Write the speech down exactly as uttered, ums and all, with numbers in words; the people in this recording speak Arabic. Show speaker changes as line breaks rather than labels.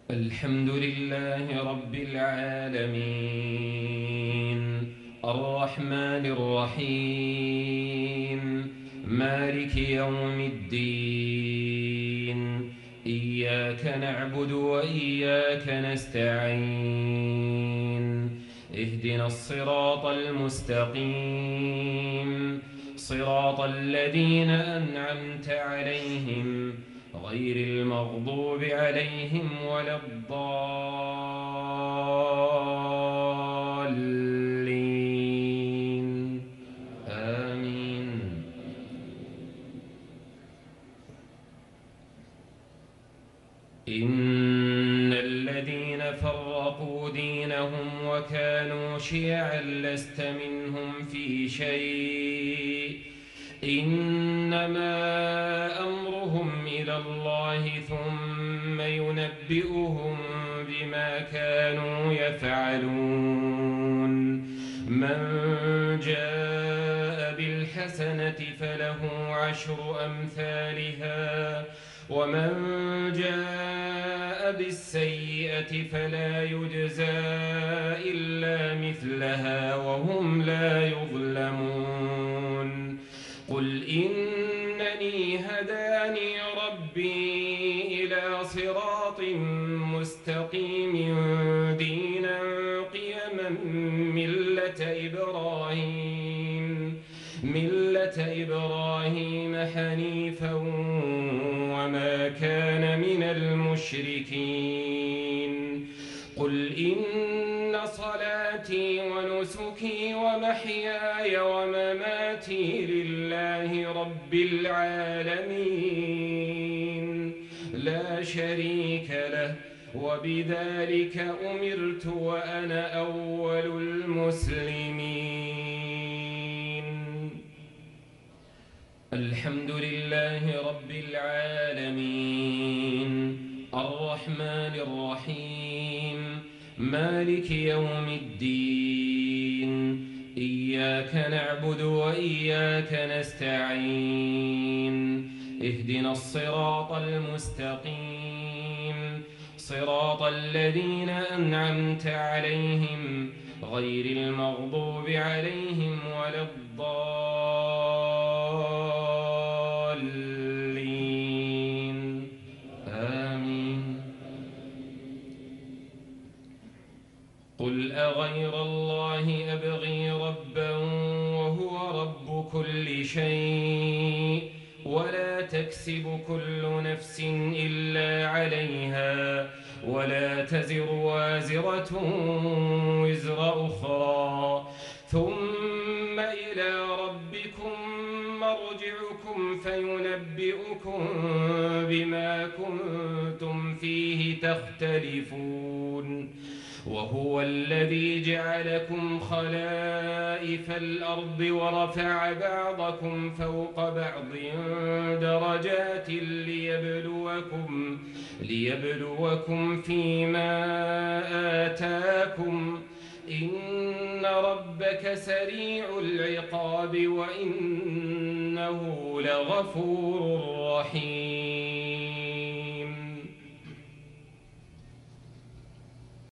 الحمد لله رب العالمين، الرحمن الرحيم، مالك يوم الدين. إياك نعبد وإياك نستعين. اهدنا الصراط المستقيم، صراط الذين أنعمت عليهم غير المغضوب عليهم ولا الضالين. آمين. إن الذين فرقوا دينهم وكانوا شيعا لست منهم في شيء، إنما أمرهم إلى الله ثم ينبئهم بما كانوا يفعلون. من جاء بالحسنة فله عشر أمثالها، ومن جاء بالسيئة فلا يجزى إلا مثلها وهم لا يظلمون. قل إنني هداني ربي إلى صراط مستقيم دينا قيما ملة إبراهيم ملة إبراهيم حنيفا وما كان من المشركين. قل إن صلاتي ونسكي ومحياي ومماتي لله رب العالمين لا شريك له، وبذلك أمرت وأنا أول المسلمين. الحمد لله رب العالمين، الرحمن الرحيم، مالك يوم الدين. إياك نعبد وإياك نستعين. اهدنا الصراط المستقيم، صراط الذين أنعمت عليهم غير المغضوب عليهم ولا الضالين. آمين. قل أغير الله أبغي ربا وهو رب كل شيء، ولا تكسب كل نفس إلا عليها، ولا تزر وازرة وزر أخرى، ثم إلى ربكم مرجعكم فينبئكم بما كنتم فيه تختلفون. وهو الذي جعلكم خلائف الأرض ورفع بعضكم فوق بعض درجات ليبلوكم, ليبلوكم فيما آتاكم. إن ربك سريع العقاب وإنه لغفور رحيم.